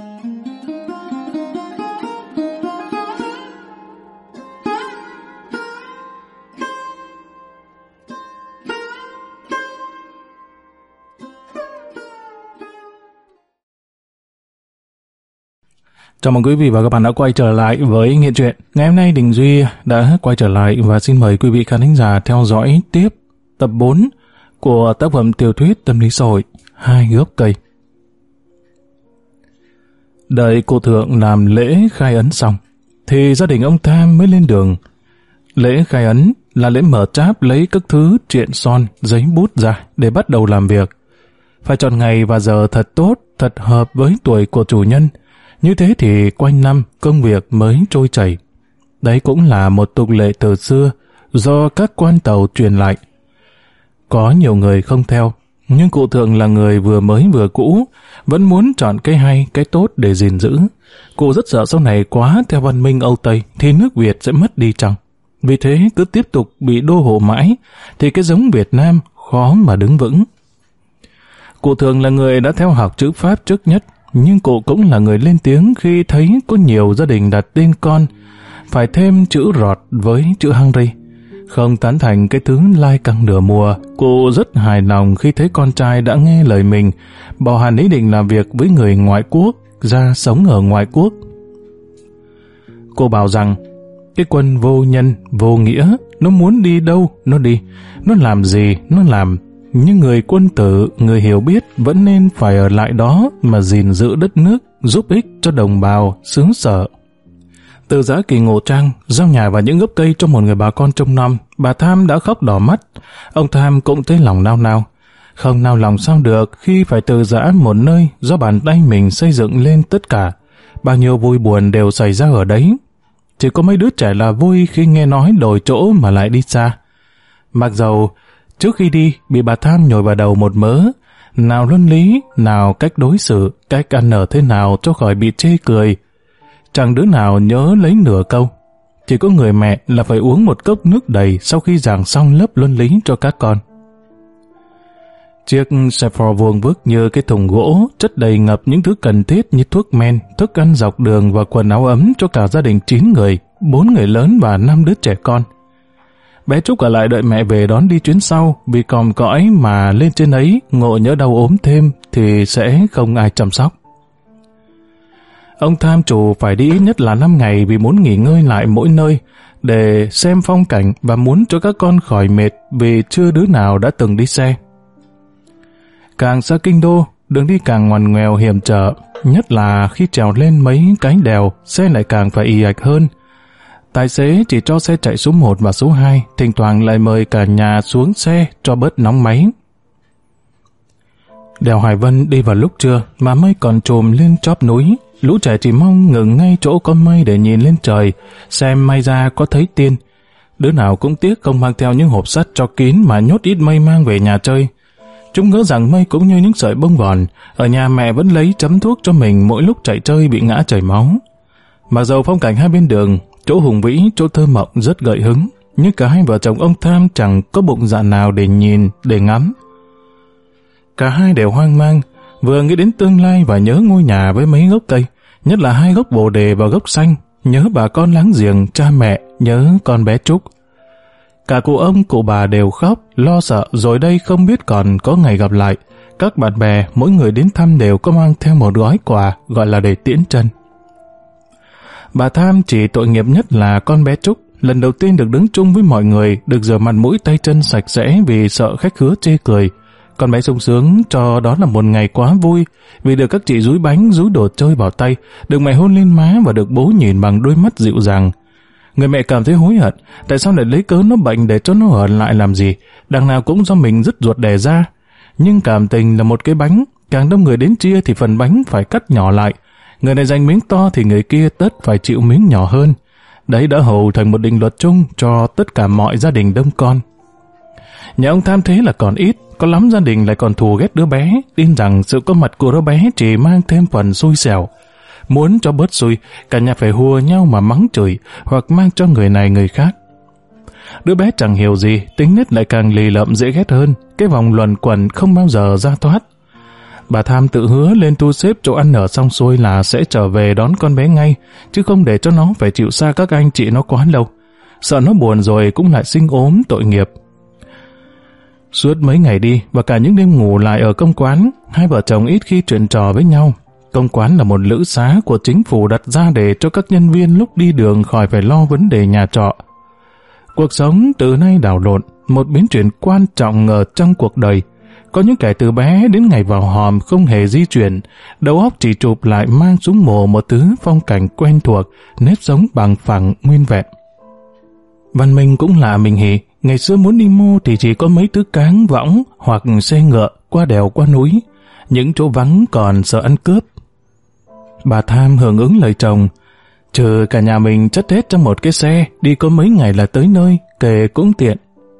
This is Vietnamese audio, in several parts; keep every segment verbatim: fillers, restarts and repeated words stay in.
Chào mừng quý vị và các bạn đã quay trở lại với Nghiện Truyện. Ngày hôm nay Đình Duy đã quay trở lại và xin mời quý vị khán thính giả theo dõi tiếp tập bốn của tác phẩm tiểu thuyết tâm lý xã hội Hai Gốc Cây. Đợi cụ thượng làm lễ khai ấn xong, thì gia đình ông Tham mới lên đường. Lễ khai ấn là lễ mở tráp lấy các thứ triện son, giấy bút ra để bắt đầu làm việc. Phải chọn ngày và giờ thật tốt, thật hợp với tuổi của chủ nhân. Như thế thì quanh năm công việc mới trôi chảy. Đấy cũng là một tục lệ từ xưa do các quan tàu truyền lại. Có nhiều người không theo, nhưng cụ thượng là người vừa mới vừa cũ, vẫn muốn chọn cái hay, cái tốt để gìn giữ. Cụ rất sợ sau này quá theo văn minh Âu Tây thì nước Việt sẽ mất đi chăng. Vì thế cứ tiếp tục bị đô hộ mãi thì cái giống Việt Nam khó mà đứng vững. Cụ thượng là người đã theo học chữ Pháp trước nhất, nhưng cụ cũng là người lên tiếng khi thấy có nhiều gia đình đặt tên con phải thêm chữ rọt với chữ Henry. Không tán thành cái thứ lai căng nửa mùa, cụ rất hài lòng khi thấy con trai đã nghe lời mình, bỏ hẳn ý định làm việc với người ngoại quốc, ra sống ở ngoại quốc. Cô bảo rằng, cái quân vô nhân, vô nghĩa, nó muốn đi đâu, nó đi, nó làm gì, nó làm. Nhưng người quân tử, người hiểu biết vẫn nên phải ở lại đó mà gìn giữ đất nước, giúp ích cho đồng bào, xứ sở. Từ Giã Kỳ Ngộ Trang, giao nhà và những gốc cây cho một người bà con trông nom, bà Tham đã khóc đỏ mắt. Ông Tham cũng thấy lòng nao nao. Không nao lòng sao được khi phải từ giã một nơi do bàn tay mình xây dựng lên tất cả. Bao nhiêu vui buồn đều xảy ra ở đấy. Chỉ có mấy đứa trẻ là vui khi nghe nói đổi chỗ mà lại đi xa. Mặc dầu trước khi đi, bị bà Tham nhồi vào đầu một mớ, nào luân lý, nào cách đối xử, cách ăn ở thế nào cho khỏi bị chê cười. Chẳng đứa nào nhớ lấy nửa câu. Chỉ có người mẹ là phải uống một cốc nước đầy sau khi giảng xong lớp luân lý cho các con. Chiếc xe phò vuông vức như cái thùng gỗ, chất đầy ngập những thứ cần thiết như thuốc men, thức ăn dọc đường và quần áo ấm cho cả gia đình chín người, bốn người lớn và năm đứa trẻ con. Bé Trúc ở lại đợi mẹ về đón đi chuyến sau, vì còm cõi mà lên trên ấy, ngộ nhỡ đau ốm thêm thì sẽ không ai chăm sóc. Ông Tham chủ phải đi ít nhất là năm ngày vì muốn nghỉ ngơi lại mỗi nơi để xem phong cảnh và muốn cho các con khỏi mệt vì chưa đứa nào đã từng đi xe. Càng xa kinh đô, đường đi càng ngoằn ngoèo hiểm trở, nhất là khi trèo lên mấy cái đèo, xe lại càng phải ì ạch hơn. Tài xế chỉ cho xe chạy số một và số hai, thỉnh thoảng lại mời cả nhà xuống xe cho bớt nóng máy. Đèo Hải Vân đi vào lúc trưa mà mây còn trùm lên chóp núi. Lũ trẻ chỉ mong ngừng ngay chỗ có mây để nhìn lên trời, xem may ra có thấy tiên. Đứa nào cũng tiếc không mang theo những hộp sắt cho kín mà nhốt ít mây mang về nhà chơi. Chúng ngỡ rằng mây cũng như những sợi bông vòn, ở nhà mẹ vẫn lấy chấm thuốc cho mình mỗi lúc chạy chơi bị ngã chảy máu. Mặc dầu phong cảnh hai bên đường, chỗ hùng vĩ, chỗ thơ mộng rất gợi hứng, nhưng cả hai vợ chồng ông Tham chẳng có bụng dạ nào để nhìn, để ngắm. Cả hai đều hoang mang, vừa nghĩ đến tương lai và nhớ ngôi nhà với mấy gốc cây, nhất là hai gốc bồ đề và gốc xanh, nhớ bà con láng giềng, cha mẹ, nhớ con bé Trúc. Cả cụ ông, cụ bà đều khóc, lo sợ rồi đây không biết còn có ngày gặp lại. Các bạn bè, mỗi người đến thăm đều có mang theo một gói quà, gọi là để tiễn chân. Bà Tham chỉ tội nghiệp nhất là con bé Trúc, lần đầu tiên được đứng chung với mọi người, được rửa mặt mũi tay chân sạch sẽ vì sợ khách khứa chê cười. Con bé sung sướng cho đó là một ngày quá vui, vì được các chị dúi bánh, dúi đồ chơi vào tay, được mẹ hôn lên má và được bố nhìn bằng đôi mắt dịu dàng. Người mẹ cảm thấy hối hận, tại sao lại lấy cớ nó bệnh để cho nó ở lại làm gì, đằng nào cũng do mình dứt ruột đẻ ra. Nhưng cảm tình là một cái bánh, càng đông người đến chia thì phần bánh phải cắt nhỏ lại. Người này giành miếng to thì người kia tất phải chịu miếng nhỏ hơn. Đấy đã hầu thành một định luật chung cho tất cả mọi gia đình đông con. Nhà ông Tham thế là còn ít, có lắm gia đình lại còn thù ghét đứa bé, tin rằng sự có mặt của đứa bé chỉ mang thêm phần xui xẻo. Muốn cho bớt xui, cả nhà phải hùa nhau mà mắng chửi, hoặc mang cho người này người khác. Đứa bé chẳng hiểu gì, tính nết lại càng lì lợm dễ ghét hơn, cái vòng luẩn quẩn không bao giờ ra thoát. Bà Tham tự hứa lên thu xếp chỗ ăn ở xong xuôi là sẽ trở về đón con bé ngay, chứ không để cho nó phải chịu xa các anh chị nó quá lâu. Sợ nó buồn rồi cũng lại sinh ốm tội nghiệp. Suốt mấy ngày đi và cả những đêm ngủ lại ở công quán, hai vợ chồng ít khi chuyện trò với nhau. Công quán là một lữ xá của chính phủ đặt ra để cho các nhân viên lúc đi đường khỏi phải lo vấn đề nhà trọ. Cuộc sống từ nay đảo lộn, một biến chuyển quan trọng ở trong cuộc đời. Có những kẻ từ bé đến ngày vào hòm không hề di chuyển, đầu óc chỉ chụp lại mang xuống mồ một thứ phong cảnh quen thuộc, nếp sống bằng phẳng nguyên vẹn. Văn Minh cũng lạ mình hỉ, ngày xưa muốn đi mô thì chỉ có mấy thứ cáng võng hoặc xe ngựa qua đèo qua núi, những chỗ vắng còn sợ ăn cướp. Bà Tham hưởng ứng lời chồng, trừ cả nhà mình chất hết trong một cái xe, đi có mấy ngày là tới nơi, kể cũng tiện.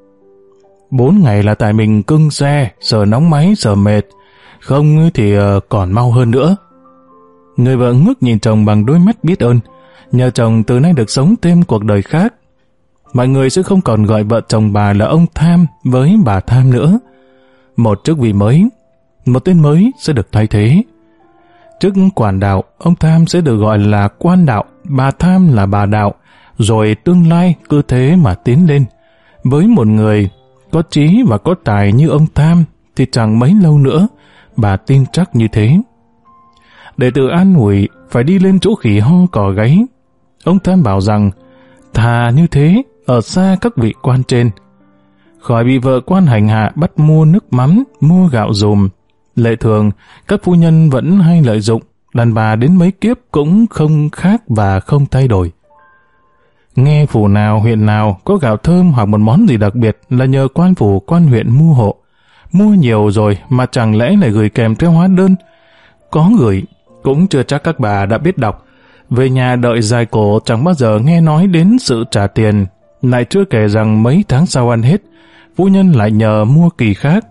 Bốn ngày là tại mình cưng xe, sợ nóng máy, sợ mệt, không thì còn mau hơn nữa. Người vợ ngước nhìn chồng bằng đôi mắt biết ơn, nhờ chồng từ nay được sống thêm cuộc đời khác. Mọi người sẽ không còn gọi vợ chồng bà là ông Tham với bà Tham nữa. Một chức vị mới, một tên mới sẽ được thay thế. Chức quản đạo, ông Tham sẽ được gọi là quan đạo, bà Tham là bà đạo, rồi tương lai cứ thế mà tiến lên. Với một người có trí và có tài như ông Tham thì chẳng mấy lâu nữa, bà tin chắc như thế. Để tự an ủi, phải đi lên chỗ khỉ ho cò gáy. Ông Tham bảo rằng, thà như thế, ở xa các vị quan trên, khỏi bị vợ quan hành hạ bắt mua nước mắm, mua gạo dùm. Lệ thường, các phu nhân vẫn hay lợi dụng, đàn bà đến mấy kiếp cũng không khác và không thay đổi. Nghe phủ nào, huyện nào có gạo thơm hoặc một món gì đặc biệt là nhờ quan phủ, quan huyện mua hộ. Mua nhiều rồi mà chẳng lẽ lại gửi kèm theo hóa đơn? Có gửi, cũng chưa chắc các bà đã biết đọc. Về nhà đợi dài cổ chẳng bao giờ nghe nói đến sự trả tiền. Lại chưa kể rằng mấy tháng sau ăn hết, phu nhân lại nhờ mua kỳ khác.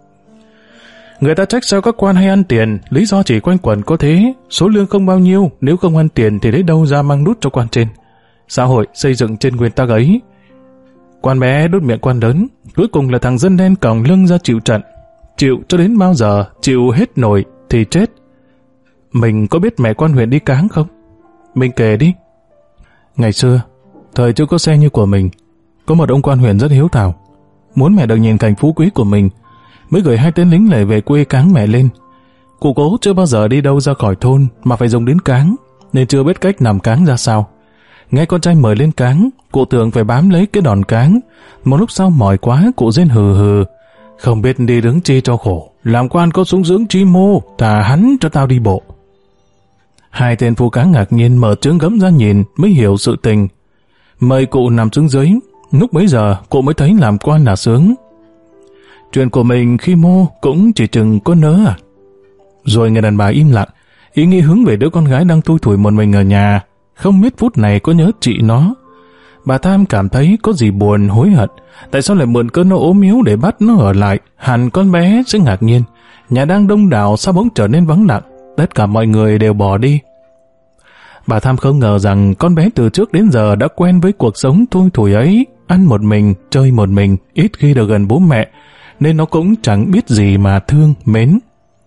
Người ta trách sao các quan hay ăn tiền, lý do chỉ quanh quẩn có thế, số lương không bao nhiêu, nếu không ăn tiền thì lấy đâu ra mang đút cho quan trên. Xã hội xây dựng trên nguyên tắc ấy. Quan bé đút miệng quan lớn, cuối cùng là thằng dân đen còng lưng ra chịu trận. Chịu cho đến bao giờ, chịu hết nổi thì chết. Mình có biết mẹ quan huyện đi cáng không? Mình kể đi. Ngày xưa, thời chưa có xe như của mình, có một ông quan huyện rất hiếu thảo. Muốn mẹ được nhìn cảnh phú quý của mình, mới gửi hai tên lính lẻ về quê cáng mẹ lên. Cụ cố chưa bao giờ đi đâu ra khỏi thôn mà phải dùng đến cáng, nên chưa biết cách nằm cáng ra sao. Nghe con trai mời lên cáng, cụ tưởng phải bám lấy cái đòn cáng. Một lúc sau mỏi quá, cụ rên hừ hừ. Không biết đi đứng chi cho khổ, làm quan có sung dưỡng chi mô, thà hắn cho tao đi bộ. Hai tên phu cáng ngạc nhiên mở trướng gấm ra nhìn mới hiểu sự tình. Mời cụ nằm xuống dưới, lúc bấy giờ cụ mới thấy làm quan là sướng. Chuyện của mình khi mô cũng chỉ chừng có nớ à. Rồi người đàn bà im lặng, ý nghĩ hướng về đứa con gái đang thui thủi một mình ở nhà, không biết phút này có nhớ chị nó. Bà Tham cảm thấy có gì buồn hối hận, tại sao lại mượn cơn nó ốm yếu để bắt nó ở lại, hẳn con bé sẽ ngạc nhiên. Nhà đang đông đảo sao bỗng trở nên vắng lặng, tất cả mọi người đều bỏ đi. Bà Tham không ngờ rằng con bé từ trước đến giờ đã quen với cuộc sống thui thủi ấy, ăn một mình, chơi một mình, ít khi được gần bố mẹ, nên nó cũng chẳng biết gì mà thương, mến.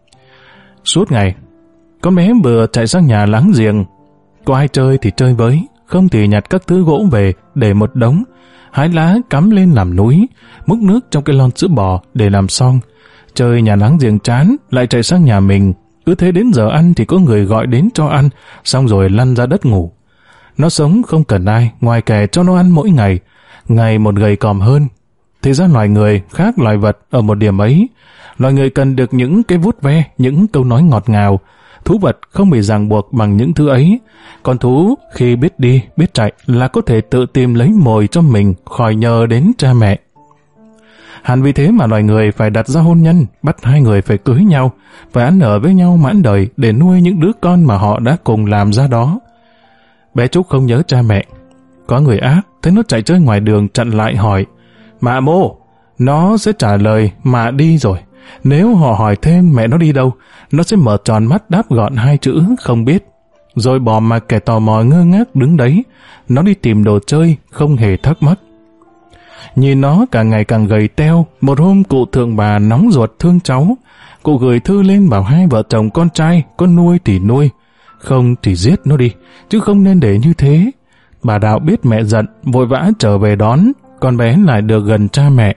Suốt ngày, con bé vừa chạy sang nhà láng giềng, có ai chơi thì chơi với, không thì nhặt các thứ gỗ về để một đống, hái lá cắm lên làm núi, múc nước trong cái lon sữa bò để làm xong. Chơi nhà láng giềng chán, lại chạy sang nhà mình. Cứ thế đến giờ ăn thì có người gọi đến cho ăn, xong rồi lăn ra đất ngủ. Nó sống không cần ai, ngoài kẻ cho nó ăn mỗi ngày, ngày một gầy còm hơn. Thì ra loài người khác loài vật ở một điểm ấy. Loài người cần được những cái vuốt ve, những câu nói ngọt ngào. Thú vật không bị ràng buộc bằng những thứ ấy. Còn thú khi biết đi, biết chạy là có thể tự tìm lấy mồi cho mình, khỏi nhờ đến cha mẹ. Hẳn vì thế mà loài người phải đặt ra hôn nhân, bắt hai người phải cưới nhau, phải ăn ở với nhau mãn đời để nuôi những đứa con mà họ đã cùng làm ra đó. Bé Trúc không nhớ cha mẹ. Có người ác, thấy nó chạy chơi ngoài đường chặn lại hỏi, "Mạ mô," nó sẽ trả lời, "Mạ đi rồi." Nếu họ hỏi thêm mẹ nó đi đâu, nó sẽ mở tròn mắt đáp gọn hai chữ "không biết", rồi bỏ mặc kẻ tò mò ngơ ngác đứng đấy. Nó đi tìm đồ chơi, không hề thắc mắc. Nhìn nó càng ngày càng gầy teo, một hôm cụ thượng bà nóng ruột thương cháu. Cụ gửi thư lên bảo hai vợ chồng con trai, con nuôi thì nuôi, không thì giết nó đi, chứ không nên để như thế. Bà Đạo biết mẹ giận, vội vã trở về đón, con bé lại được gần cha mẹ.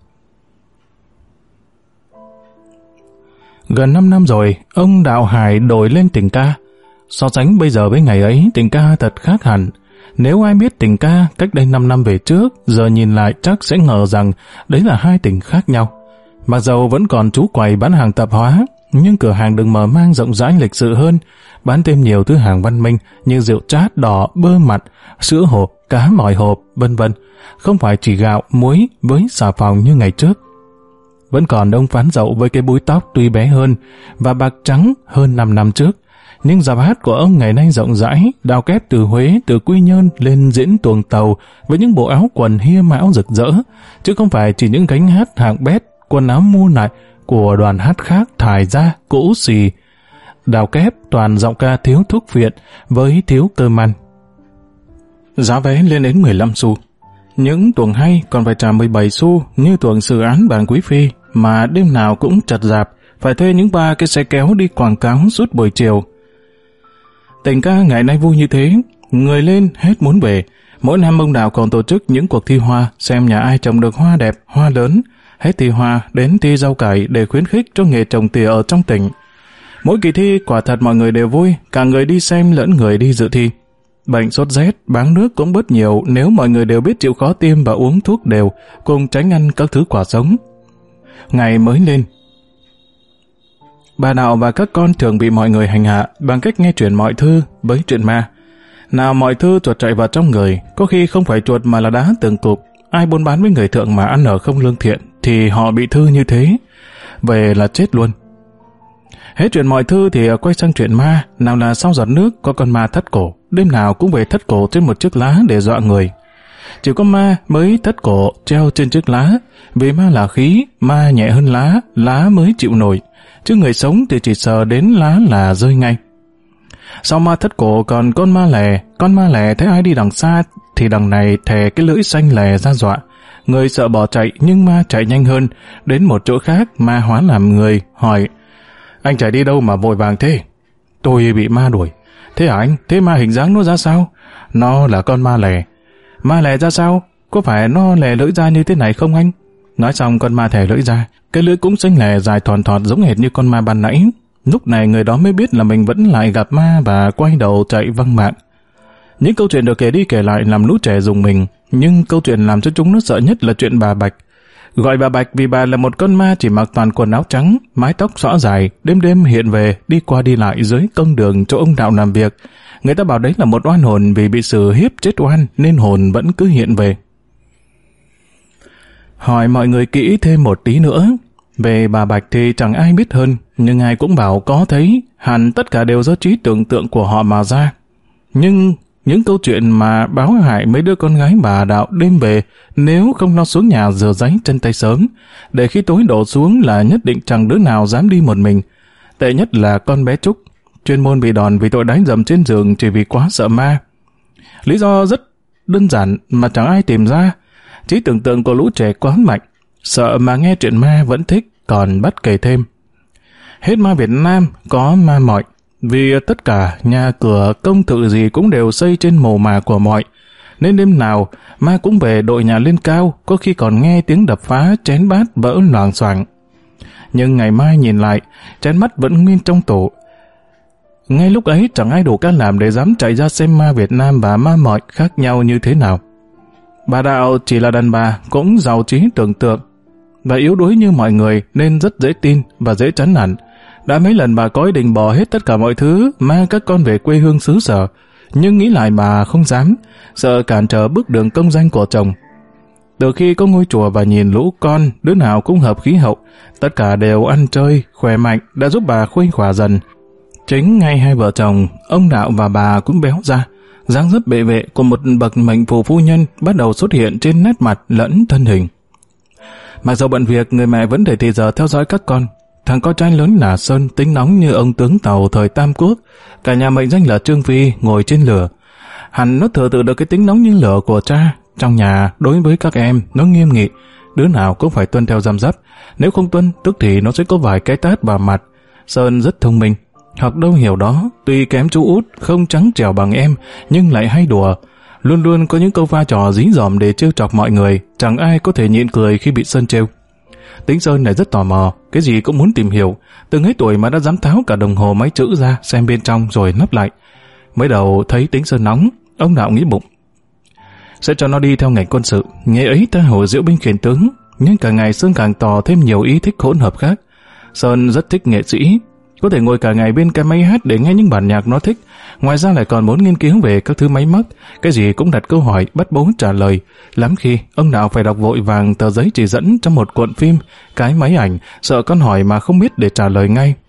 Gần năm năm rồi, ông Đạo Hải đổi lên tình ca. So sánh bây giờ với ngày ấy, tình ca thật khác hẳn. Nếu ai biết tình ca cách đây năm năm về trước, giờ nhìn lại chắc sẽ ngờ rằng đấy là hai tình khác nhau. Mặc dầu vẫn còn chú quầy bán hàng tạp hóa, nhưng cửa hàng được mở mang rộng rãi lịch sự hơn, bán thêm nhiều thứ hàng văn minh như rượu chát đỏ, bơ mặt, sữa hộp, cá mòi hộp, vân vân. Không phải chỉ gạo, muối với xà phòng như ngày trước. Vẫn còn ông Phán Dậu với cái búi tóc tuy bé hơn và bạc trắng hơn năm năm trước. Nhưng dạp hát của ông ngày nay rộng rãi, đào kép từ Huế, từ Quy Nhơn lên diễn tuồng tàu với những bộ áo quần hia mão rực rỡ, chứ không phải chỉ những gánh hát hạng bét, quần áo mua lại của đoàn hát khác thải ra, cũ xì. Đào kép toàn giọng ca thiếu thuốc phiện với thiếu cơm ăn. Giá vé lên đến mười lăm xu. Những tuồng hay còn phải trả mười bảy xu như tuồng Xử Án Bàn Quý Phi mà đêm nào cũng chật rạp, phải thuê những ba cái xe kéo đi quảng cáo suốt buổi chiều. Tình ca ngày nay vui như thế, người lên hết muốn về. Mỗi năm ông Đạo còn tổ chức những cuộc thi hoa, xem nhà ai trồng được hoa đẹp, hoa lớn. Hết thi hoa đến thi rau cải để khuyến khích cho nghề trồng tỉa ở trong tỉnh. Mỗi kỳ thi quả thật mọi người đều vui, cả người đi xem lẫn người đi dự thi. Bệnh sốt rét, báng nước cũng bớt nhiều nếu mọi người đều biết chịu khó tiêm và uống thuốc đều, cùng tránh ăn các thứ quả sống. Ngày mới lên, bà Đạo và các con thường bị mọi người hành hạ bằng cách nghe chuyện mọi thư với chuyện ma. Nào mọi thư chuột chạy vào trong người, có khi không phải chuột mà là đá từng cục. Ai buôn bán với người thượng mà ăn ở không lương thiện thì họ bị thư như thế, về là chết luôn. Hết chuyện mọi thư thì quay sang chuyện ma, nào là sau giọt nước có con ma thất cổ, đêm nào cũng về thất cổ trên một chiếc lá để dọa người. Chỉ có ma mới thất cổ treo trên chiếc lá, vì ma là khí, ma nhẹ hơn lá, lá mới chịu nổi, chứ người sống thì chỉ sờ đến lá là rơi ngay. Sau ma thất cổ còn con ma lè, con ma lè thấy ai đi đằng xa thì đằng này thè cái lưỡi xanh lè ra dọa. Người sợ bỏ chạy nhưng ma chạy nhanh hơn, đến một chỗ khác ma hóa làm người, hỏi: "Anh chạy đi đâu mà vội vàng thế?" "Tôi bị ma đuổi." "Thế hả anh? Thế ma hình dáng nó ra sao?" "Nó là con ma lè." "Ma lè ra sao? Có phải nó lè lưỡi ra như thế này không anh?" Nói xong con ma thè lưỡi ra, cái lưỡi cũng xanh lè dài thòn thọt giống hệt như con ma ban nãy. Lúc này người đó mới biết là mình vẫn lại gặp ma và quay đầu chạy văng mạng. Những câu chuyện được kể đi kể lại làm lũ trẻ rùng mình, nhưng câu chuyện làm cho chúng nó sợ nhất là chuyện bà Bạch. Gọi bà Bạch vì bà là một con ma chỉ mặc toàn quần áo trắng, mái tóc xõa dài, đêm đêm hiện về, đi qua đi lại dưới công đường chỗ ông Đạo làm việc. Người ta bảo đấy là một oan hồn vì bị xử hiếp chết oan nên hồn vẫn cứ hiện về. Hỏi mọi người kỹ thêm một tí nữa. Về bà Bạch thì chẳng ai biết hơn, nhưng ai cũng bảo có thấy, hẳn tất cả đều do trí tưởng tượng của họ mà ra. Nhưng những câu chuyện mà báo hại mấy đứa con gái bà Đạo đêm về, nếu không lo xuống nhà rửa ráy chân tay sớm, để khi tối đổ xuống là nhất định chẳng đứa nào dám đi một mình. Tệ nhất là con bé Trúc, chuyên môn bị đòn vì tội đánh dầm trên giường chỉ vì quá sợ ma. Lý do rất đơn giản mà chẳng ai tìm ra. Trí tưởng tượng của lũ trẻ quá mạnh, sợ mà nghe chuyện ma vẫn thích, còn bắt kể thêm. Hết ma Việt Nam có ma mọi, vì tất cả nhà cửa công thự gì cũng đều xây trên mồ mả của mọi, nên đêm nào ma cũng về đội nhà lên cao, có khi còn nghe tiếng đập phá chén bát vỡ loảng xoảng. Nhưng ngày mai nhìn lại, chén bát vẫn nguyên trong tủ. Ngay lúc ấy chẳng ai đủ can đảm để dám chạy ra xem ma Việt Nam và ma mọi khác nhau như thế nào. Bà Đạo chỉ là đàn bà cũng giàu trí tưởng tượng và yếu đuối như mọi người nên rất dễ tin và dễ chán nản. Đã mấy lần bà có ý định bỏ hết tất cả mọi thứ mang các con về quê hương xứ sở, nhưng nghĩ lại bà không dám, sợ cản trở bước đường công danh của chồng. Từ khi có ngôi chùa và nhìn lũ con, đứa nào cũng hợp khí hậu, tất cả đều ăn chơi, khỏe mạnh đã giúp bà khuây khỏa dần. Chính ngay hai vợ chồng, ông Đạo và bà cũng béo ra, dáng dấp bệ vệ của một bậc mệnh phù phu nhân bắt đầu xuất hiện trên nét mặt lẫn thân hình. Mặc dù bận việc, người mẹ vẫn để thì giờ theo dõi các con. Thằng con trai lớn là Sơn tính nóng như ông tướng Tàu thời Tam Quốc, cả nhà mệnh danh là Trương Phi ngồi trên lửa. Hẳn nó thừa tự được cái tính nóng như lửa của cha, Trong nhà, đối với các em, nó nghiêm nghị, đứa nào cũng phải tuân theo răm rắp. Nếu không tuân, tức thì nó sẽ có vài cái tát vào mặt. Sơn rất thông minh, học đâu hiểu đó, tuy kém chú út, không trắng trẻo bằng em, nhưng lại hay đùa. Luôn luôn có những câu va trò dí dỏm để trêu chọc mọi người, chẳng ai có thể nhịn cười khi bị Sơn trêu. Tính Sơn này rất tò mò, cái gì cũng muốn tìm hiểu, từng ấy tuổi mà đã dám tháo cả đồng hồ máy chữ ra xem bên trong rồi nắp lại. Mới đầu thấy tính Sơn nóng, ông Đạo nghĩ bụng, sẽ cho nó đi theo ngành quân sự, nghề ấy ta hồ diễu binh khiển tướng, nhưng cả ngày Sơn càng tỏ thêm nhiều ý thích hỗn hợp khác. Sơn rất thích nghệ sĩ, có thể ngồi cả ngày bên cái máy hát để nghe những bản nhạc nó thích, ngoài ra lại còn muốn nghiên cứu về các thứ máy móc, cái gì cũng đặt câu hỏi bắt bố trả lời. Lắm khi ông Đạo phải đọc vội vàng tờ giấy chỉ dẫn trong một cuộn phim, cái máy ảnh, sợ con hỏi mà không biết để trả lời ngay.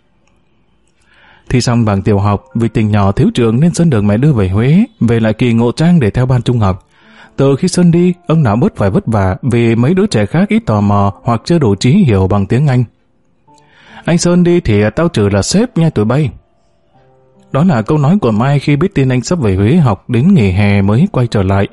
Thi xong bằng tiểu học, vì tình nhỏ thiếu trường nên Sơn được mẹ đưa về Huế, về lại Kỳ Ngộ Trang để theo ban trung học. Từ khi Sơn đi, ông Đạo bớt phải vất vả vì mấy đứa trẻ khác ít tò mò hoặc chưa đủ trí hiểu bằng tiếng Anh. Anh Sơn đi thì tao trừ là sếp nha tụi bay. Đó là câu nói của Mai khi biết tin anh sắp về Huế học đến nghỉ hè mới quay trở lại.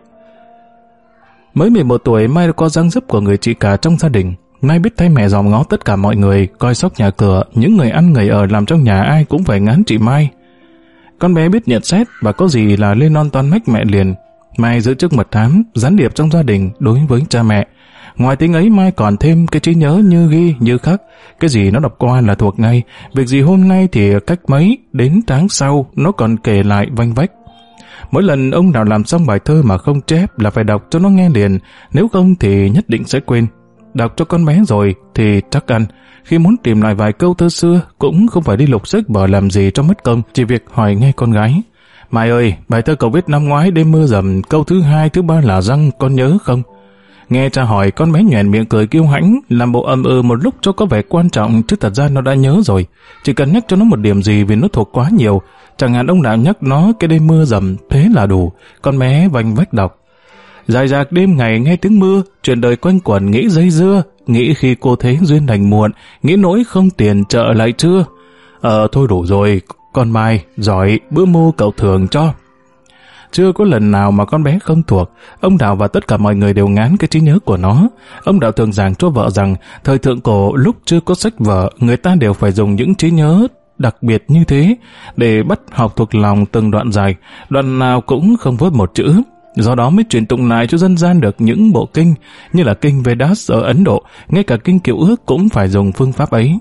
Mới mười một tuổi, Mai đã có dáng dấp của người chị cả trong gia đình. Mai biết thay mẹ dòm ngó tất cả mọi người, coi sóc nhà cửa, những người ăn người ở làm trong nhà ai cũng phải ngán chị Mai. Con bé biết nhận xét và có gì là lên non toan mách mẹ liền. Mai giữ chức mật thám, gián điệp trong gia đình đối với cha mẹ. Ngoài tính ấy, Mai còn thêm cái trí nhớ như ghi, như khắc. Cái gì nó đọc qua là thuộc ngay, việc gì hôm nay thì cách mấy, đến tháng sau nó còn kể lại vanh vách. Mỗi lần ông nào làm xong bài thơ mà không chép là phải đọc cho nó nghe liền, nếu không thì nhất định sẽ quên. Đọc cho con bé rồi thì chắc ăn, khi muốn tìm lại vài câu thơ xưa cũng không phải đi lục sách vở làm gì cho mất công, chỉ việc hỏi nghe con gái. Mai ơi, bài thơ cậu viết năm ngoái đêm mưa dầm, câu thứ hai, thứ ba là răng, con nhớ không? Nghe cha hỏi, con bé nhoẻn miệng cười kiêu hãnh, làm bộ ầm ừ một lúc cho có vẻ quan trọng, chứ thật ra nó đã nhớ rồi. Chỉ cần nhắc cho nó một điểm gì vì nó thuộc quá nhiều. Chẳng hạn ông đã nhắc nó cái đêm mưa dầm, thế là đủ. Con bé vành vách đọc. Dài dạc đêm ngày nghe tiếng mưa, chuyện đời quanh quẩn nghĩ dây dưa, nghĩ khi cô thế duyên đành muộn, nghĩ nỗi không tiền chợ lại chưa. Ờ thôi đủ rồi, con Mai, giỏi, bữa mô cậu thường cho. Chưa có lần nào mà con bé không thuộc, ông Đạo và tất cả mọi người đều ngán cái trí nhớ của nó. Ông Đạo thường giảng cho vợ rằng, thời thượng cổ lúc chưa có sách vở, người ta đều phải dùng những trí nhớ đặc biệt như thế, để bắt học thuộc lòng từng đoạn dài, đoạn nào cũng không vớt một chữ. Do đó mới truyền tụng lại cho dân gian được những bộ kinh, như là kinh Vedas ở Ấn Độ, ngay cả kinh Cựu Ước cũng phải dùng phương pháp ấy.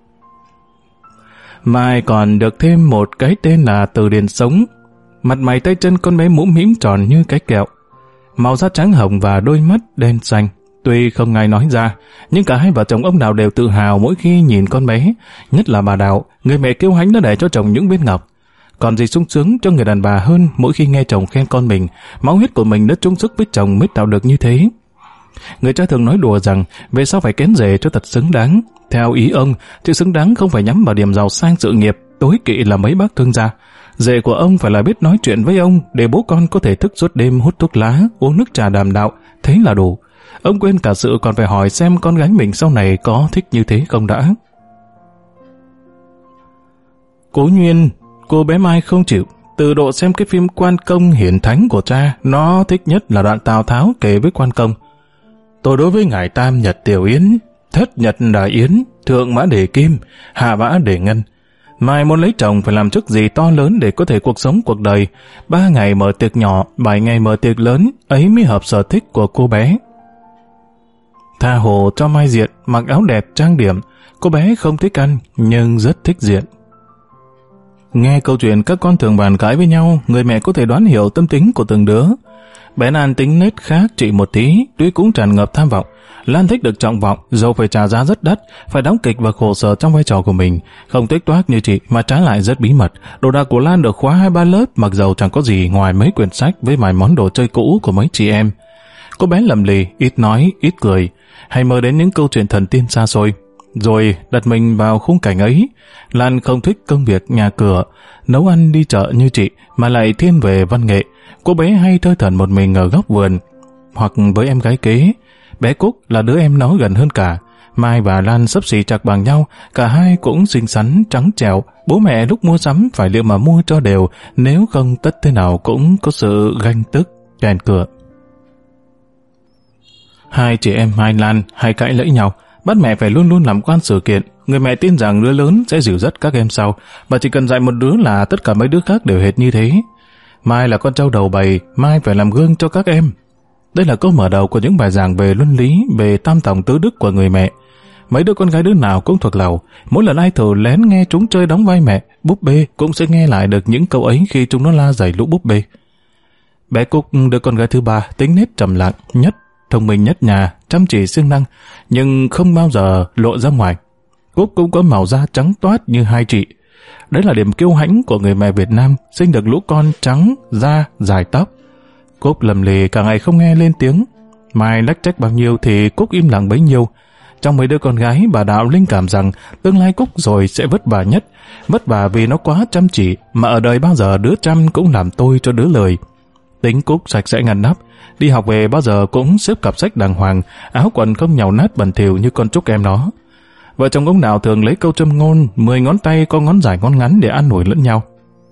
Mai còn được thêm một cái tên là Từ Điển Sống. Mặt mày tay chân con bé mũm mĩm tròn như cái kẹo, màu da trắng hồng và đôi mắt đen xanh. Tuy không ai nói ra, nhưng cả hai vợ chồng ông Đạo đều tự hào mỗi khi nhìn con bé, nhất là bà Đạo, người mẹ kiêu hãnh đã để cho chồng những viên ngọc. Còn gì sung sướng cho người đàn bà hơn mỗi khi nghe chồng khen con mình, máu huyết của mình đã chung sức với chồng mới tạo được như thế. Người cha thường nói đùa rằng, về sau phải kén rể cho thật xứng đáng. Theo ý ông, chữ xứng đáng không phải nhắm vào điểm giàu sang sự nghiệp, tối kỵ là mấy bác thương gia. Rể của ông phải là biết nói chuyện với ông để bố con có thể thức suốt đêm hút thuốc lá, uống nước trà đàm đạo, thế là đủ. Ông quên cả sự còn phải hỏi xem con gái mình sau này có thích như thế không đã. Cố nhiên, cô bé Mai không chịu. Từ độ xem cái phim Quan Công Hiển Thánh của cha, nó thích nhất là đoạn Tào Tháo kể với Quan Công. Tôi đối với ngài Tam Nhật Tiểu Yến, thất Nhật Đại Yến, thượng mã đề kim, hạ mã đề ngân. Mai muốn lấy chồng phải làm chức gì to lớn để có thể cuộc sống cuộc đời. Ba ngày mở tiệc nhỏ, bảy ngày mở tiệc lớn, ấy mới hợp sở thích của cô bé. Tha hồ cho Mai diện, mặc áo đẹp trang điểm. Cô bé không thích ăn, nhưng rất thích diện. Nghe câu chuyện các con thường bàn cãi với nhau, người mẹ có thể đoán hiểu tâm tính của từng đứa. Bé Lan tính nết khác chị một tí, tuy cũng tràn ngập tham vọng. Lan thích được trọng vọng, dẫu phải trả giá rất đắt, phải đóng kịch và khổ sở trong vai trò của mình. Không tích toác như chị, mà trái lại rất bí mật. Đồ đạc của Lan được khóa hai ba lớp, mặc dầu chẳng có gì ngoài mấy quyển sách với vài món đồ chơi cũ của mấy chị em. Cô bé lầm lì, ít nói, ít cười, hay mơ đến những câu chuyện thần tiên xa xôi. Rồi đặt mình vào khung cảnh ấy. Lan không thích công việc nhà cửa, nấu ăn đi chợ như chị, mà lại thiên về văn nghệ. Cô bé hay thơ thẩn một mình ở góc vườn, hoặc với em gái kế. Bé Cúc là đứa em nó gần hơn cả. Mai và Lan xấp xỉ chạc bằng nhau, cả hai cũng xinh xắn, trắng trẻo. Bố mẹ lúc mua sắm phải liệu mà mua cho đều, nếu không tất thế nào cũng có sự ganh tức, kèn cửa. Hai chị em Mai Lan hay cãi lẫy nhau, bắt mẹ phải luôn luôn làm quan sự kiện. Người mẹ tin rằng đứa lớn sẽ dìu dắt các em sau, và chỉ cần dạy một đứa là tất cả mấy đứa khác đều hệt như thế. Mai là con trâu đầu bầy, Mai phải làm gương cho các em. Đây là câu mở đầu của những bài giảng về luân lý, về tam tổng tứ đức của người mẹ. Mấy đứa con gái đứa nào cũng thuộc lầu, mỗi lần ai thử lén nghe chúng chơi đóng vai mẹ, búp bê cũng sẽ nghe lại được những câu ấy khi chúng nó la giày lũ búp bê. Bé Cúc, đứa con gái thứ ba, tính nết trầm lặng nhất, thông minh nhất nhà, chăm chỉ siêng năng, nhưng không bao giờ lộ ra ngoài. Cúc cũng có màu da trắng toát như hai chị. Đấy là điểm kiêu hãnh của người mẹ Việt Nam, sinh được lũ con trắng, da, dài tóc. Cúc lầm lì cả ngày không nghe lên tiếng. Mai lách trách bao nhiêu thì Cúc im lặng bấy nhiêu. Trong mấy đứa con gái, bà Đạo linh cảm rằng tương lai Cúc rồi sẽ vất vả nhất. Vất vả vì nó quá chăm chỉ, mà ở đời bao giờ đứa chăm cũng làm tôi cho đứa lười. Tính Cúc sạch sẽ ngăn nắp, đi học về bao giờ cũng xếp cặp sách đàng hoàng, áo quần không nhàu nát bẩn thỉu như con Trúc em nó. Vợ chồng ông Đạo thường lấy câu châm ngôn, mười ngón tay có ngón dài ngón ngắn để an ủi lẫn nhau.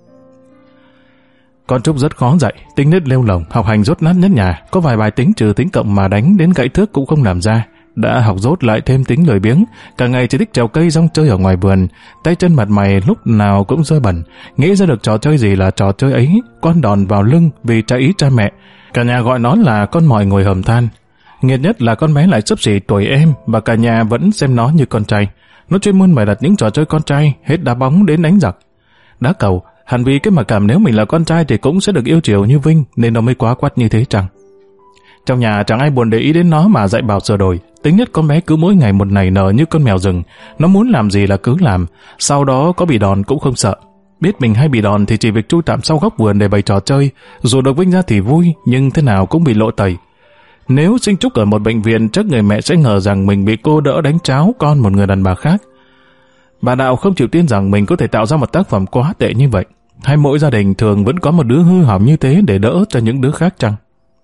Con Trúc rất khó dạy, tính nết lêu lỏng, học hành dốt nát nhất nhà, có vài bài tính trừ tính cộng mà đánh đến gãy thước cũng không làm ra. Đã học dốt lại thêm tính lười biếng, cả ngày chỉ thích trèo cây rong chơi ở ngoài vườn, tay chân mặt mày lúc nào cũng dơ bẩn, nghĩ ra được trò chơi gì là trò chơi ấy, con đòn vào lưng vì trái ý cha mẹ. Cả nhà gọi nó là con mòi ngồi hầm than. Nghiệt nhất là con bé lại xấp xỉ tuổi em và cả nhà vẫn xem nó như con trai. Nó chuyên môn bày đặt những trò chơi con trai, hết đá bóng đến đánh giặc. Đá cầu, hẳn vì cái mặc cảm nếu mình là con trai thì cũng sẽ được yêu chiều như Vinh nên nó mới quá quắt như thế chăng. Trong nhà chẳng ai buồn để ý đến nó mà dạy bảo sửa đổi. Tính nhất con bé cứ mỗi ngày một nảy nở như con mèo rừng. Nó muốn làm gì là cứ làm, sau đó có bị đòn cũng không sợ. Biết mình hay bị đòn thì chỉ việc chui tạm sau góc vườn để bày trò chơi, dù được Vinh ra thì vui, nhưng thế nào cũng bị lộ tẩy. Nếu sinh Trúc ở một bệnh viện, chắc người mẹ sẽ ngờ rằng mình bị cô đỡ đánh cháo con một người đàn bà khác. Bà Đạo không chịu tin rằng mình có thể tạo ra một tác phẩm quá tệ như vậy. Hay mỗi gia đình thường vẫn có một đứa hư hỏng như thế để đỡ cho những đứa khác chăng?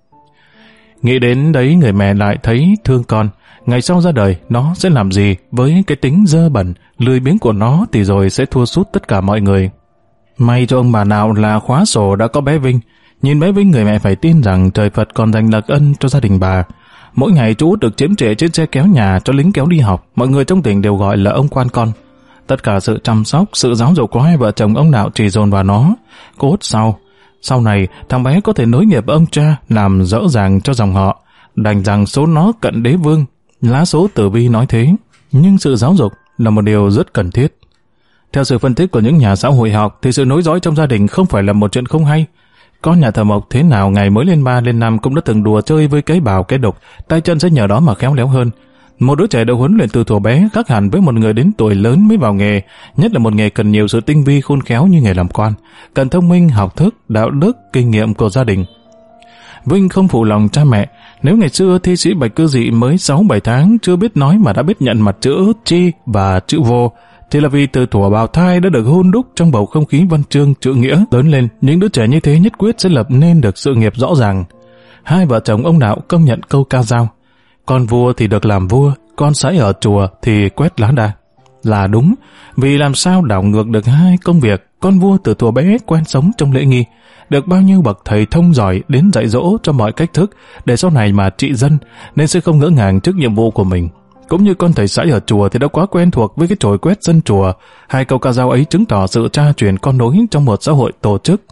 Nghĩ đến đấy người mẹ lại thấy thương con. Ngày sau ra đời, nó sẽ làm gì với cái tính dơ bẩn, lười biếng của nó thì rồi sẽ thua sút tất cả mọi người. May cho ông bà Nào là khóa sổ đã có bé Vinh. Nhìn bé Vinh người mẹ phải tin rằng trời Phật còn dành đặc ân cho gia đình bà. Mỗi ngày chú Út được chiếm trệ trên xe kéo nhà cho lính kéo đi học, mọi người trong tỉnh đều gọi là ông quan con. Tất cả sự chăm sóc, sự giáo dục của hai vợ chồng ông Đạo chỉ dồn vào nó. Cô Út sau. Sau này, thằng bé có thể nối nghiệp ông cha làm dỡ dàng cho dòng họ. Đành rằng số nó cận đế vương, lá số tử vi nói thế. Nhưng sự giáo dục là một điều rất cần thiết. Theo sự phân tích của những nhà xã hội học thì sự nối dõi trong gia đình không phải là một chuyện không hay. Con nhà thờ Mộc thế nào ngày mới lên ba lên năm cũng đã từng đùa chơi với cái bào cái đục, tay chân sẽ nhờ đó mà khéo léo hơn. Một đứa trẻ được huấn luyện từ thuở bé khác hẳn với một người đến tuổi lớn mới vào nghề, nhất là một nghề cần nhiều sự tinh vi khôn khéo như nghề làm quan, cần thông minh, học thức, đạo đức, kinh nghiệm của gia đình. Vinh không phụ lòng cha mẹ. Nếu ngày xưa thi sĩ Bạch Cư Dị mới sáu bảy tháng chưa biết nói mà đã biết nhận mặt chữ chi và chữ vô, thì là vì từ thuở bào thai đã được hun đúc trong bầu không khí văn chương chữ nghĩa. Lớn lên, những đứa trẻ như thế nhất quyết sẽ lập nên được sự nghiệp rõ ràng. Hai vợ chồng ông Đạo công nhận câu ca dao: con vua thì được làm vua, con sái ở chùa thì quét lá đa. Là đúng, vì làm sao đảo ngược được hai công việc. Con vua từ thuở bé quen sống trong lễ nghi, được bao nhiêu bậc thầy thông giỏi đến dạy dỗ cho mọi cách thức để sau này mà trị dân, nên sẽ không ngỡ ngàng trước nhiệm vụ của mình. Cũng như con thầy sái ở chùa thì đã quá quen thuộc với cái chổi quét dân chùa. Hai câu ca dao ấy chứng tỏ sự tra truyền con nối trong một xã hội tổ chức.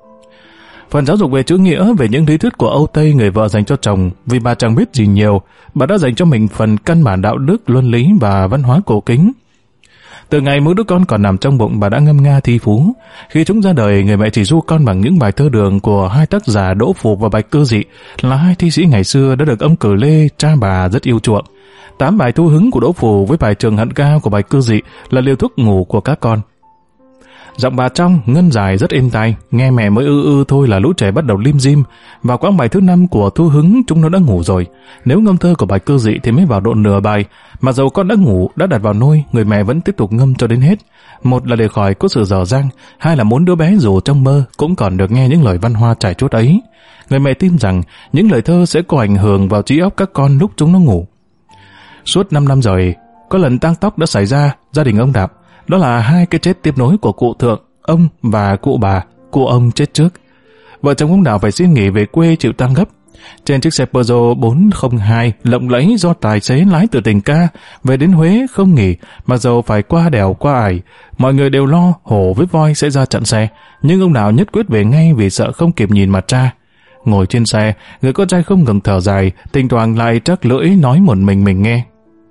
Phần giáo dục về chữ nghĩa, về những lý thuyết của Âu Tây người vợ dành cho chồng, vì bà chẳng biết gì nhiều, bà đã dành cho mình phần căn bản đạo đức, luân lý và văn hóa cổ kính. Từ ngày mỗi đứa con còn nằm trong bụng, bà đã ngâm nga thi phú. Khi chúng ra đời, người mẹ chỉ ru con bằng những bài thơ đường của hai tác giả Đỗ Phủ và Bạch Cư Dị, là hai thi sĩ ngày xưa đã được ông Cử Lê, cha bà rất yêu chuộng. Tám bài thu hứng của Đỗ Phủ với bài Trường Hận Cao của Bạch Cư Dị là liều thuốc ngủ của các con. Giọng bà trong, ngân dài rất êm tai, nghe mẹ mới ư ư thôi là lũ trẻ bắt đầu lim dim. Vào quãng bài thứ năm của thu hứng, chúng nó đã ngủ rồi. Nếu ngâm thơ của Bạch Cư Dị thì mới vào độ nửa bài, mà dầu con đã ngủ, đã đặt vào nôi, người mẹ vẫn tiếp tục ngâm cho đến hết. Một là để khỏi có sự dở dang, hai là muốn đứa bé dù trong mơ cũng còn được nghe những lời văn hoa trải chuốt ấy. Người mẹ tin rằng những lời thơ sẽ có ảnh hưởng vào trí óc các con lúc chúng nó ngủ. Suốt năm năm rồi, có lần tang tóc đã xảy ra gia đình ông Đạo. Đó là hai cái chết tiếp nối của cụ thượng, ông và cụ bà. Cụ ông chết trước. Vợ chồng ông Đạo phải xin nghỉ về quê chịu tang gấp. Trên chiếc xe Peugeot bốn không hai lộng lẫy do tài xế lái từ Tình Ca về đến Huế không nghỉ, mặc dầu phải qua đèo qua ải, mọi người đều lo hổ với voi sẽ ra chặn xe, nhưng ông Đạo nhất quyết về ngay vì sợ không kịp nhìn mặt cha. Ngồi trên xe, người con trai không ngừng thở dài, thỉnh thoảng lại trắc lưỡi nói một mình mình nghe.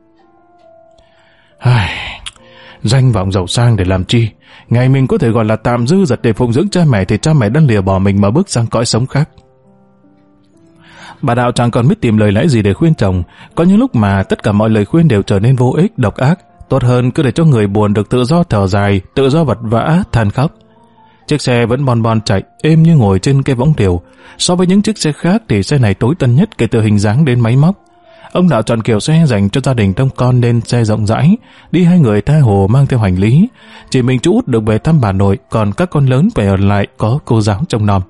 Ai... danh vọng giàu sang để làm chi? Ngày mình có thể gọi là tạm dư dật để phụng dưỡng cha mẹ thì cha mẹ đã lìa bỏ mình mà bước sang cõi sống khác. Bà Đạo chẳng còn biết tìm lời lẽ gì để khuyên chồng. Có những lúc mà tất cả mọi lời khuyên đều trở nên vô ích, độc ác. Tốt hơn cứ để cho người buồn được tự do thở dài, tự do vật vã, than khóc. Chiếc xe vẫn bon bon chạy, êm như ngồi trên cái võng điều. So với những chiếc xe khác thì xe này tối tân nhất kể từ hình dáng đến máy móc. Ông Đạo chọn kiểu xe dành cho gia đình đông con nên xe rộng rãi, đi hai người tha hồ mang theo hành lý. Chỉ mình chú Út được về thăm bà nội, còn các con lớn phải ở lại có cô giáo trông nom.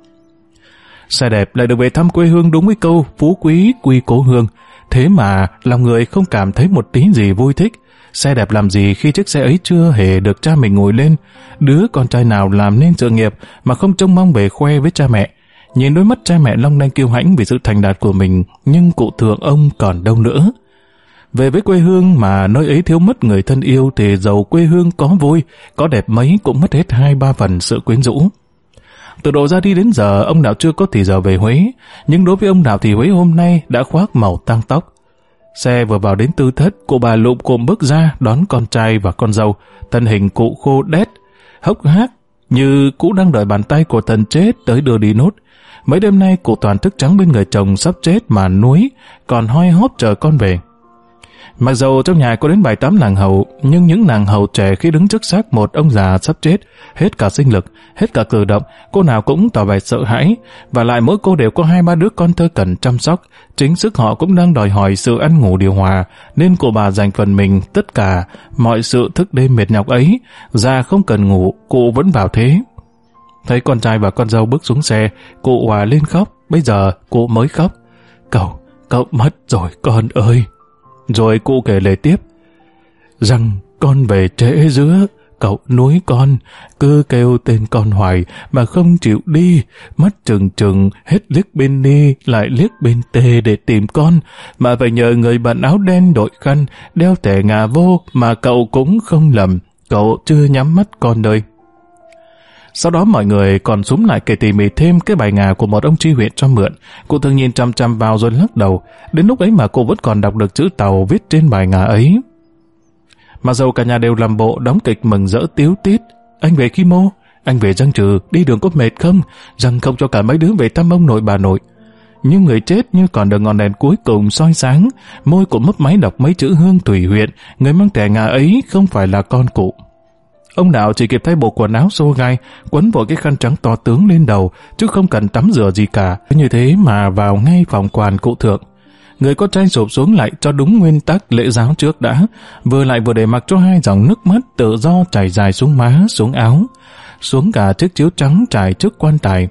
Xe đẹp lại được về thăm quê hương đúng với câu phú quý quy cố hương. Thế mà lòng người không cảm thấy một tí gì vui thích. Xe đẹp làm gì khi chiếc xe ấy chưa hề được cha mình ngồi lên. Đứa con trai nào làm nên sự nghiệp mà không trông mong về khoe với cha mẹ. Nhìn đôi mắt cha mẹ long lanh kiêu hãnh vì sự thành đạt của mình, nhưng cụ thượng ông còn đâu nữa. Về với quê hương mà nơi ấy thiếu mất người thân yêu thì dầu quê hương có vui, có đẹp mấy cũng mất hết hai ba phần sự quyến rũ. Từ độ ra đi đến giờ, ông Đạo chưa có thì giờ về Huế, nhưng đối với ông Đạo thì Huế hôm nay đã khoác màu tang tóc. Xe vừa vào đến tư thất, cụ bà lụm cụm bước ra đón con trai và con dâu, thân hình cụ khô đét, hốc hác như cụ đang đợi bàn tay của thần chết tới đưa đi nốt. Mấy đêm nay cụ toàn thức trắng bên người chồng sắp chết mà nuối, còn hoi hóp chờ con về. Mặc dầu trong nhà có đến bảy tám nàng hầu, nhưng những nàng hầu trẻ khi đứng trước xác một ông già sắp chết, hết cả sinh lực, hết cả cử động, cô nào cũng tỏ vẻ sợ hãi, và lại mỗi cô đều có hai ba đứa con thơ cần chăm sóc, chính sức họ cũng đang đòi hỏi sự ăn ngủ điều hòa, nên cụ bà dành phần mình tất cả mọi sự thức đêm mệt nhọc ấy, già không cần ngủ, cụ vẫn vào thế. Thấy con trai và con dâu bước xuống xe, cụ hòa lên khóc, bây giờ cụ mới khóc. Cậu, cậu mất rồi con ơi. Rồi cụ kể lể tiếp, rằng con về trễ giữa, cậu nuối con, cứ kêu tên con hoài mà không chịu đi, mắt trừng trừng, hết liếc bên Ni lại liếc bên Tê để tìm con, mà phải nhờ người bạn áo đen đội khăn, đeo tẻ ngà vô mà cậu cũng không lầm, cậu chưa nhắm mắt con đời. Sau đó mọi người còn súm lại kể tỉ mỉ thêm cái bài ngà của một ông tri huyện cho mượn. Cụ thường nhìn chăm chăm vào rồi lắc đầu. Đến lúc ấy mà cụ vẫn còn đọc được chữ Tàu viết trên bài ngà ấy. Mà dầu cả nhà đều làm bộ đóng kịch mừng rỡ tíu tít. Anh về khi mô, anh về Giang Trừ, đi đường có mệt không? Rằng không cho cả mấy đứa về thăm ông nội bà nội. Nhưng người chết như còn được ngọn đèn cuối cùng soi sáng. Môi cụ mấp máy đọc mấy chữ Hương Thủy huyện. Người mang tẻ ngà ấy không phải là con cụ. Ông Đạo chỉ kịp thay bộ quần áo xô gai, quấn vội cái khăn trắng to tướng lên đầu, chứ không cần tắm rửa gì cả. Như thế mà vào ngay phòng quàn cụ thượng. Người con trai sụp xuống lại cho đúng nguyên tắc lễ giáo trước đã, vừa lại vừa để mặc cho hai dòng nước mắt tự do chảy dài xuống má, xuống áo, xuống cả chiếc chiếu trắng trải trước quan tài.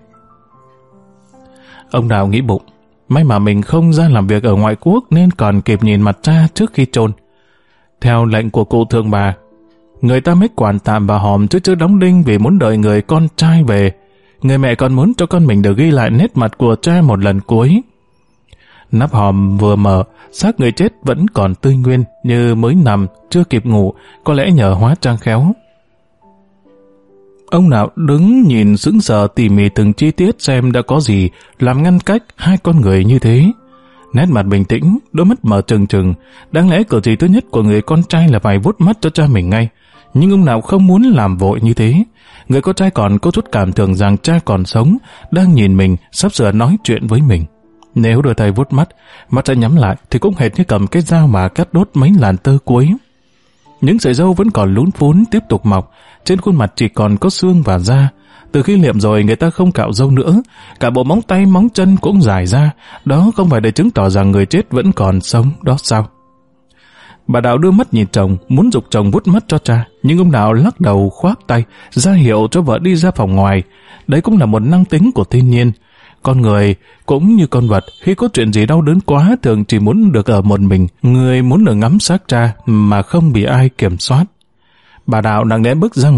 Ông Đạo nghĩ bụng, may mà mình không ra làm việc ở ngoại quốc nên còn kịp nhìn mặt cha trước khi chôn. Theo lệnh của cụ thượng bà, người ta mới quản tạm và hòm chứ chưa đóng đinh vì muốn đợi người con trai về. Người mẹ còn muốn cho con mình được ghi lại nét mặt của cha một lần cuối. Nắp hòm vừa mở, xác người chết vẫn còn tươi nguyên như mới nằm, chưa kịp ngủ, có lẽ nhờ hóa trang khéo. Ông Đạo đứng nhìn sững sờ tỉ mỉ từng chi tiết xem đã có gì làm ngăn cách hai con người như thế. Nét mặt bình tĩnh, đôi mắt mở trừng trừng, đáng lẽ cử chỉ thứ nhất của người con trai là phải vuốt mắt cho cha mình ngay. Nhưng ông Đạo không muốn làm vội như thế. Người con trai còn có chút cảm tưởng rằng cha còn sống, đang nhìn mình, sắp sửa nói chuyện với mình. Nếu đưa tay vuốt mắt, mắt sẽ nhắm lại thì cũng hệt như cầm cái dao mà cắt đốt mấy làn tơ cuối. Những sợi râu vẫn còn lún phún tiếp tục mọc, trên khuôn mặt chỉ còn có xương và da. Từ khi liệm rồi người ta không cạo râu nữa, cả bộ móng tay móng chân cũng dài ra, đó không phải để chứng tỏ rằng người chết vẫn còn sống đó sao? Bà Đạo đưa mắt nhìn chồng, muốn giục chồng vuốt mắt cho cha, nhưng ông Đạo lắc đầu khoác tay, ra hiệu cho vợ đi ra phòng ngoài. Đấy cũng là một năng tính của thiên nhiên. Con người cũng như con vật, khi có chuyện gì đau đớn quá thường chỉ muốn được ở một mình, người muốn được ngắm xác cha mà không bị ai kiểm soát. Bà Đạo nặng nề bước ra ngoài,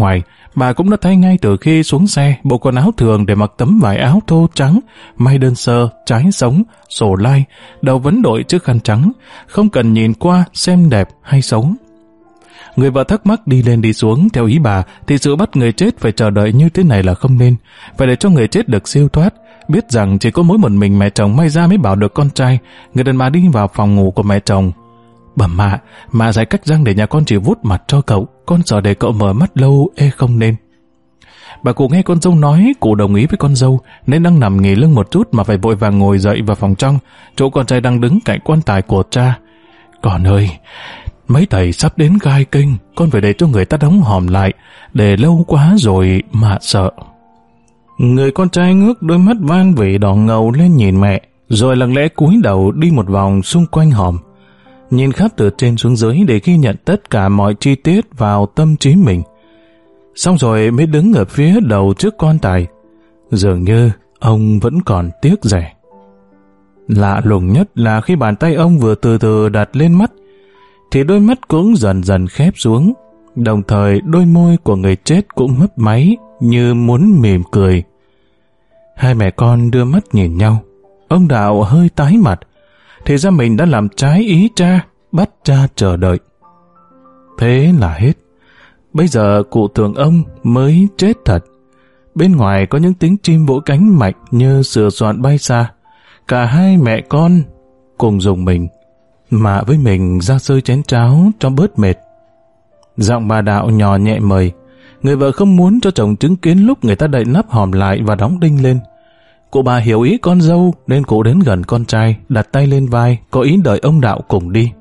Bà cũng đã thay ngay từ khi xuống xe bộ quần áo thường để mặc tấm vải áo thô trắng, may đơn sơ, trái sống, sổ lai, đầu vấn đội chiếc khăn trắng, không cần nhìn qua xem đẹp hay xấu. Người vợ thắc mắc đi lên đi xuống, theo ý bà thì sự bắt người chết phải chờ đợi như thế này là không nên, phải để cho người chết được siêu thoát. Biết rằng chỉ có mỗi một mình mẹ chồng may ra mới bảo được con trai. Người đàn bà đi vào phòng ngủ của mẹ chồng. Bẩm mạ, mạ dạy cách răng để nhà con chỉ vuốt mặt cho cậu, con sợ để cậu mở mắt lâu ê không nên. Bà cụ nghe con dâu nói, cụ đồng ý với con dâu, nên đang nằm nghỉ lưng một chút mà phải vội vàng ngồi dậy vào phòng trong, chỗ con trai đang đứng cạnh quan tài của cha. Con ơi, mấy thầy sắp đến gai kinh, con phải để cho người ta đóng hòm lại, để lâu quá rồi mà sợ. Người con trai ngước đôi mắt van vỉ đỏ ngầu lên nhìn mẹ, rồi lặng lẽ cúi đầu đi một vòng xung quanh hòm, nhìn khắp từ trên xuống dưới để ghi nhận tất cả mọi chi tiết vào tâm trí mình. Xong rồi mới đứng ở phía đầu trước quan tài. Dường như ông vẫn còn tiếc rẻ. Lạ lùng nhất là khi bàn tay ông vừa từ từ đặt lên mắt, thì đôi mắt cũng dần dần khép xuống, đồng thời đôi môi của người chết cũng mấp máy như muốn mỉm cười. Hai mẹ con đưa mắt nhìn nhau. Ông Đạo hơi tái mặt, thì ra mình đã làm trái ý cha, bắt cha chờ đợi. Thế là hết. Bây giờ cụ tưởng ông mới chết thật. Bên ngoài có những tiếng chim vỗ cánh mạnh như sửa soạn bay xa. Cả hai mẹ con cùng dùng mình, mà với mình ra sơi chén cháo cho bớt mệt. Giọng bà Đạo nhỏ nhẹ mời. Người vợ không muốn cho chồng chứng kiến lúc người ta đậy nắp hòm lại và đóng đinh lên. Cụ bà hiểu ý con dâu nên cụ đến gần con trai, đặt tay lên vai, có ý đợi ông Đạo cùng đi.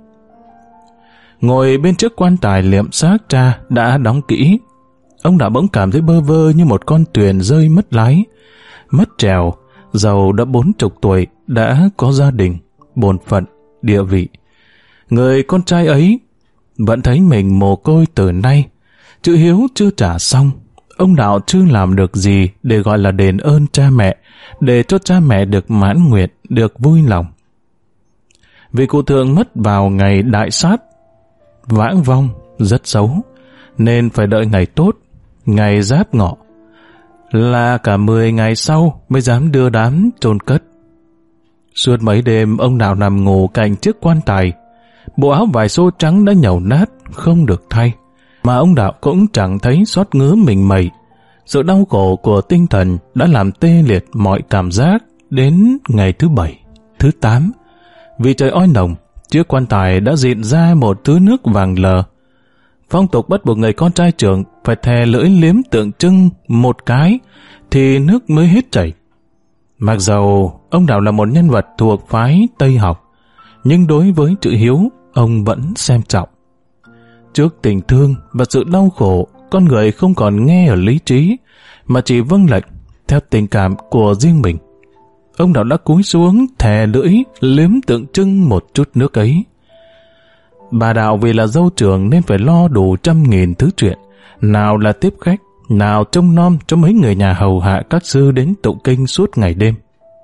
Ngồi bên trước quan tài liệm xác cha đã đóng kỹ, ông Đạo bỗng cảm thấy bơ vơ như một con thuyền rơi mất lái, mất trèo. Dầu đã bốn chục tuổi, đã có gia đình, bổn phận, địa vị. Người con trai ấy vẫn thấy mình mồ côi từ nay. Chữ hiếu chưa trả xong, ông Đạo chưa làm được gì để gọi là đền ơn cha mẹ, để cho cha mẹ được mãn nguyện, được vui lòng. Vì cụ thượng mất vào ngày đại sát, vãng vong rất xấu, nên phải đợi ngày tốt, ngày giáp ngọ, là cả mười ngày sau mới dám đưa đám chôn cất. Suốt mấy đêm ông Đạo nằm ngủ cạnh chiếc quan tài. Bộ áo vải xô trắng đã nhàu nát, không được thay, mà ông Đạo cũng chẳng thấy xót ngứa mình mẩy. Sự đau khổ của tinh thần đã làm tê liệt mọi cảm giác đến ngày thứ bảy, thứ tám. Vì trời oi nồng, chiếc quan tài đã dịn ra một thứ nước vàng lờ. Phong tục bắt buộc người con trai trưởng phải thè lưỡi liếm tượng trưng một cái thì nước mới hết chảy. Mặc dầu ông Đạo là một nhân vật thuộc phái Tây học, nhưng đối với chữ hiếu ông vẫn xem trọng. Trước tình thương và sự đau khổ, con người không còn nghe ở lý trí, mà chỉ vâng lệnh theo tình cảm của riêng mình. Ông Đạo đã cúi xuống thè lưỡi liếm tượng trưng một chút nước ấy. Bà Đạo vì là dâu trưởng nên phải lo đủ trăm nghìn thứ chuyện, nào là tiếp khách, nào trông nom cho mấy người nhà hầu hạ các sư đến tụng kinh suốt ngày đêm.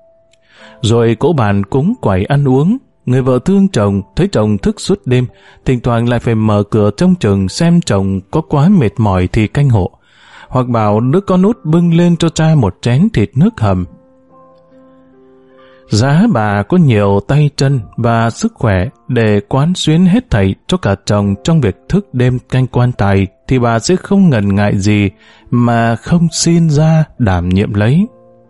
Rồi cỗ bàn cúng quẩy ăn uống. Người vợ thương chồng, thấy chồng thức suốt đêm, thỉnh thoảng lại phải mở cửa trông chừng xem chồng có quá mệt mỏi thì canh hộ, hoặc bảo đứa con út bưng lên cho cha một chén thịt nước hầm. Giá bà có nhiều tay chân và sức khỏe để quán xuyến hết thảy cho cả chồng trong việc thức đêm canh quan tài, thì bà sẽ không ngần ngại gì mà không xin ra đảm nhiệm lấy.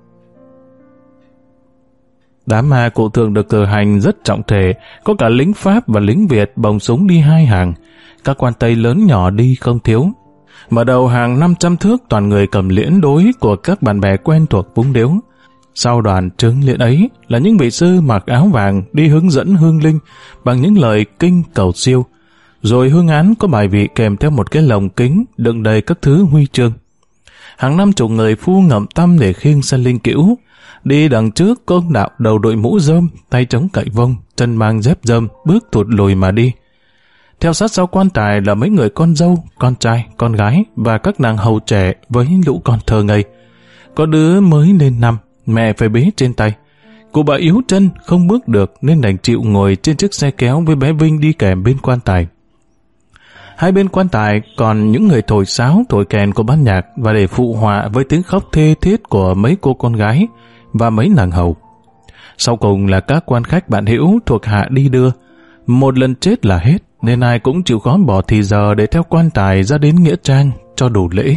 Đám ma cụ thượng được cử hành rất trọng thể, có cả lính Pháp và lính Việt bồng súng đi hai hàng, các quan Tây lớn nhỏ đi không thiếu. Mở đầu hàng năm trăm thước toàn người cầm liễn đối của các bạn bè quen thuộc vúng điếu. Sau đoàn trướng liễn ấy là những vị sư mặc áo vàng đi hướng dẫn hương linh bằng những lời kinh cầu siêu, rồi hương án có bài vị kèm theo một cái lồng kính đựng đầy các thứ huy chương. Hàng năm chục người phu ngậm tăm để khiêng xe linh cữu. Đi đằng trước có ông Đạo đầu đội mũ rơm, tay chống cậy vông, chân mang dép rơm, bước thụt lùi mà đi. Theo sát sau quan tài là mấy người con dâu, con trai, con gái và các nàng hầu trẻ với lũ con thơ ngây. Có đứa mới lên năm, mẹ phải bế trên tay. Cụ bà yếu chân, không bước được nên đành chịu ngồi trên chiếc xe kéo với bé Vinh đi kèm bên quan tài. Hai bên quan tài còn những người thổi sáo, thổi kèn của ban nhạc và để phụ họa với tiếng khóc thê thiết của mấy cô con gái và mấy nàng hầu. Sau cùng là các quan khách bạn hữu thuộc hạ đi đưa. Một lần chết là hết, nên ai cũng chịu khó bỏ thì giờ để theo quan tài ra đến nghĩa trang cho đủ lễ.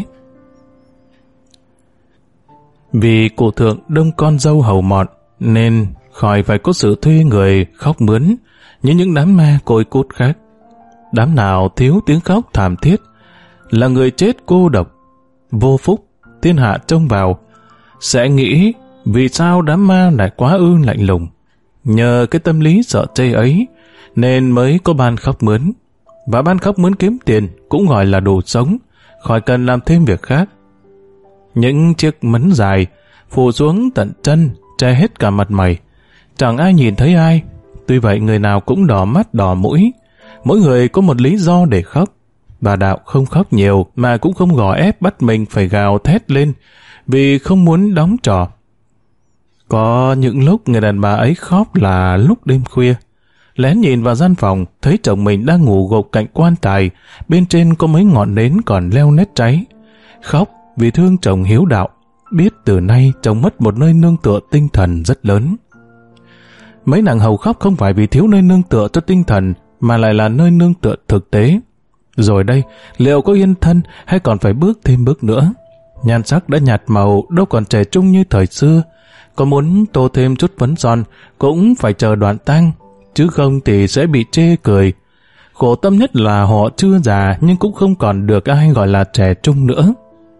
Vì cụ thượng đông con dâu hầu mọn, nên khỏi phải có sự thuê người khóc mướn như những đám ma côi cút khác. Đám nào thiếu tiếng khóc thảm thiết là người chết cô độc, vô phúc, thiên hạ trông vào sẽ nghĩ vì sao đám ma lại quá ư lạnh lùng. Nhờ cái tâm lý sợ chê ấy nên mới có ban khóc mướn, và ban khóc mướn kiếm tiền cũng gọi là đủ sống, khỏi cần làm thêm việc khác. Những chiếc mấn dài phủ xuống tận chân, che hết cả mặt mày, chẳng ai nhìn thấy ai. Tuy vậy người nào cũng đỏ mắt đỏ mũi, mỗi người có một lý do để khóc. Bà Đạo không khóc nhiều mà cũng không gò ép bắt mình phải gào thét lên vì không muốn đóng trò. Có những lúc người đàn bà ấy khóc là lúc đêm khuya, lén nhìn vào gian phòng thấy chồng mình đang ngủ gục cạnh quan tài, bên trên có mấy ngọn nến còn leo nét cháy. Khóc vì thương chồng hiếu đạo, biết từ nay chồng mất một nơi nương tựa tinh thần rất lớn. Mấy nàng hầu khóc không phải vì thiếu nơi nương tựa cho tinh thần, mà lại là nơi nương tựa thực tế. Rồi đây, liệu có yên thân hay còn phải bước thêm bước nữa? Nhan sắc đã nhạt màu, đâu còn trẻ trung như thời xưa. Có muốn tô thêm chút phấn son cũng phải chờ đoạn tang, chứ không thì sẽ bị chê cười. Khổ tâm nhất là họ chưa già nhưng cũng không còn được ai gọi là trẻ trung nữa.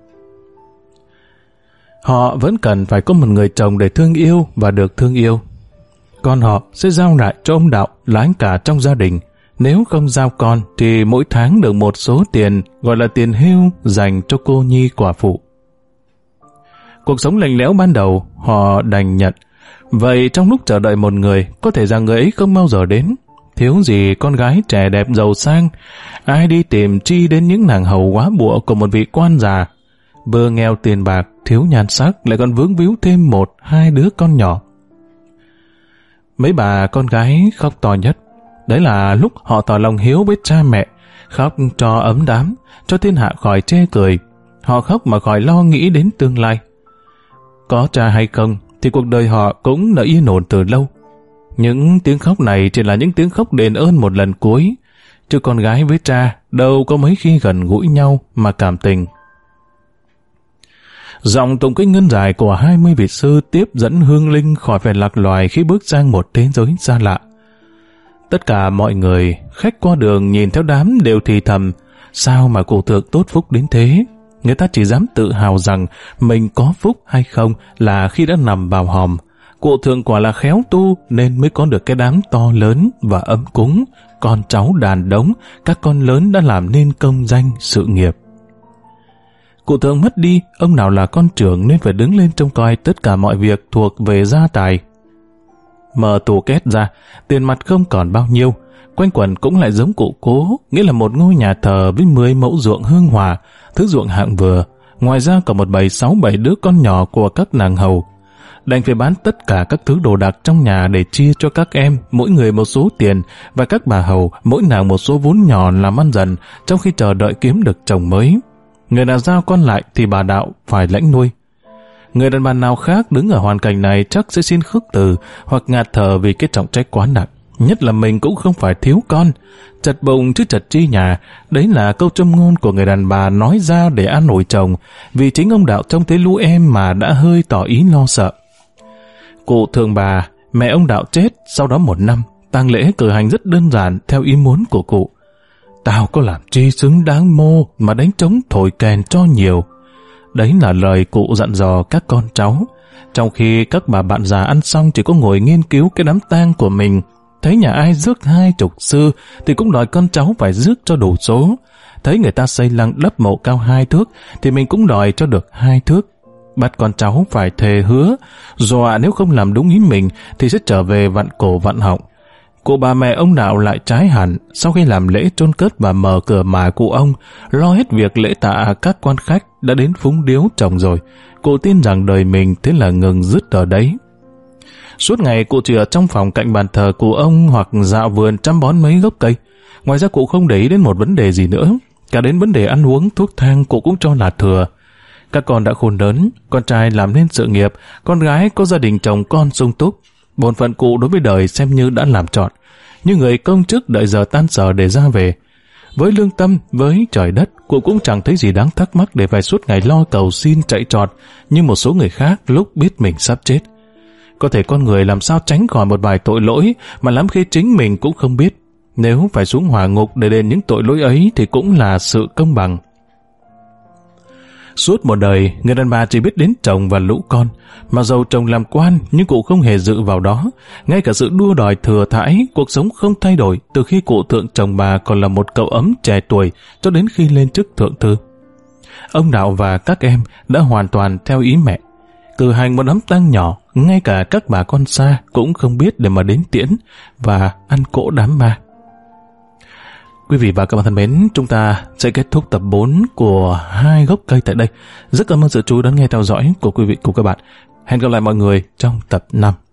Họ vẫn cần phải có một người chồng để thương yêu và được thương yêu. Con họ sẽ giao lại cho ông Đạo là anh cả trong gia đình. Nếu không giao con thì mỗi tháng được một số tiền gọi là tiền hưu dành cho cô nhi quả phụ. Cuộc sống lạnh lẽo ban đầu họ đành nhận. Vậy trong lúc chờ đợi một người, có thể rằng người ấy không bao giờ đến. Thiếu gì con gái trẻ đẹp giàu sang, ai đi tìm chi đến những nàng hầu quá bụa của một vị quan già. Vừa nghèo tiền bạc, thiếu nhan sắc, lại còn vướng víu thêm một, hai đứa con nhỏ. Mấy bà con gái khóc to nhất. Đấy là lúc họ tỏ lòng hiếu với cha mẹ, khóc cho ấm đám, cho thiên hạ khỏi chê cười. Họ khóc mà khỏi lo nghĩ đến tương lai. Có cha hay không thì cuộc đời họ cũng đã yên ổn từ lâu. Những tiếng khóc này chỉ là những tiếng khóc đền ơn một lần cuối, chứ con gái với cha đâu có mấy khi gần gũi nhau mà cảm tình. Giọng tụng kinh ngân dài của hai mươi vị sư tiếp dẫn hương linh khỏi phải lạc loài khi bước sang một thế giới xa lạ. Tất cả mọi người, khách qua đường nhìn theo đám đều thì thầm, sao mà cụ thượng tốt phúc đến thế? Người ta chỉ dám tự hào rằng mình có phúc hay không là khi đã nằm vào hòm. Cụ thượng quả là khéo tu nên mới có được cái đám to lớn và ấm cúng, con cháu đàn đống, các con lớn đã làm nên công danh sự nghiệp. Cụ thượng mất đi, ông nào là con trưởng nên phải đứng lên trông coi tất cả mọi việc thuộc về gia tài. Mở tủ két ra, tiền mặt không còn bao nhiêu, quanh quẩn cũng lại giống cụ cố, nghĩa là một ngôi nhà thờ với mười mẫu ruộng hương hòa, thứ ruộng hạng vừa, ngoài ra còn một bầy sáu bảy đứa con nhỏ của các nàng hầu. Đành phải bán tất cả các thứ đồ đạc trong nhà để chia cho các em, mỗi người một số tiền, và các bà hầu, mỗi nàng một số vốn nhỏ làm ăn dần, trong khi chờ đợi kiếm được chồng mới. Người nào giao con lại thì bà Đạo phải lãnh nuôi. Người đàn bà nào khác đứng ở hoàn cảnh này chắc sẽ xin khước từ hoặc ngạt thở vì cái trọng trách quá nặng. Nhất là mình cũng không phải thiếu con, chật bụng chứ chật chi nhà. Đấy là câu châm ngôn của người đàn bà nói ra để an ủi chồng, vì chính ông Đạo trông thấy lũ em mà đã hơi tỏ ý lo sợ. Cụ thượng bà, mẹ ông Đạo chết sau đó một năm, tang lễ cử hành rất đơn giản theo ý muốn của cụ. Tao có làm chi xứng đáng mô mà đánh trống thổi kèn cho nhiều. Đấy là lời cụ dặn dò các con cháu. Trong khi các bà bạn già ăn xong chỉ có ngồi nghiên cứu cái đám tang của mình. Thấy nhà ai rước hai chục sư thì cũng đòi con cháu phải rước cho đủ số. Thấy người ta xây lăng đắp mộ cao hai thước thì mình cũng đòi cho được hai thước. Bắt con cháu phải thề hứa, dọa nếu không làm đúng ý mình thì sẽ trở về vặn cổ vặn họng. Cụ bà mẹ ông Đạo lại trái hẳn, sau khi làm lễ chôn cất và mở cửa mà cụ ông, lo hết việc lễ tạ các quan khách đã đến phúng điếu chồng rồi. Cụ tin rằng đời mình thế là ngừng dứt ở đấy. Suốt ngày cụ chỉ ở trong phòng cạnh bàn thờ cụ ông hoặc dạo vườn chăm bón mấy gốc cây. Ngoài ra cụ không để ý đến một vấn đề gì nữa. Cả đến vấn đề ăn uống, thuốc thang cụ cũng cho là thừa. Các con đã khôn lớn, con trai làm nên sự nghiệp, con gái có gia đình chồng con sung túc. Bổn phận cụ đối với đời xem như đã làm trọn. Như người công chức đợi giờ tan sở để ra về. Với lương tâm, với trời đất, cụ cũng chẳng thấy gì đáng thắc mắc để phải suốt ngày lo cầu xin chạy trọt như một số người khác lúc biết mình sắp chết. Có thể con người làm sao tránh khỏi một vài tội lỗi mà lắm khi chính mình cũng không biết. Nếu phải xuống hỏa ngục để đền những tội lỗi ấy thì cũng là sự công bằng. Suốt một đời, người đàn bà chỉ biết đến chồng và lũ con. Mà dầu chồng làm quan, nhưng cụ không hề dự vào đó. Ngay cả sự đua đòi thừa thãi, cuộc sống không thay đổi từ khi cụ thượng chồng bà còn là một cậu ấm trẻ tuổi cho đến khi lên chức thượng thư. Ông Đạo và các em đã hoàn toàn theo ý mẹ. Cử hành một đám tang nhỏ, ngay cả các bà con xa cũng không biết để mà đến tiễn và ăn cỗ đám ma. Quý vị và các bạn thân mến, chúng ta sẽ kết thúc tập bốn của Hai Gốc Cây tại đây. Rất cảm ơn sự chú ý đón nghe theo dõi của quý vị cùng các bạn. Hẹn gặp lại mọi người trong tập năm.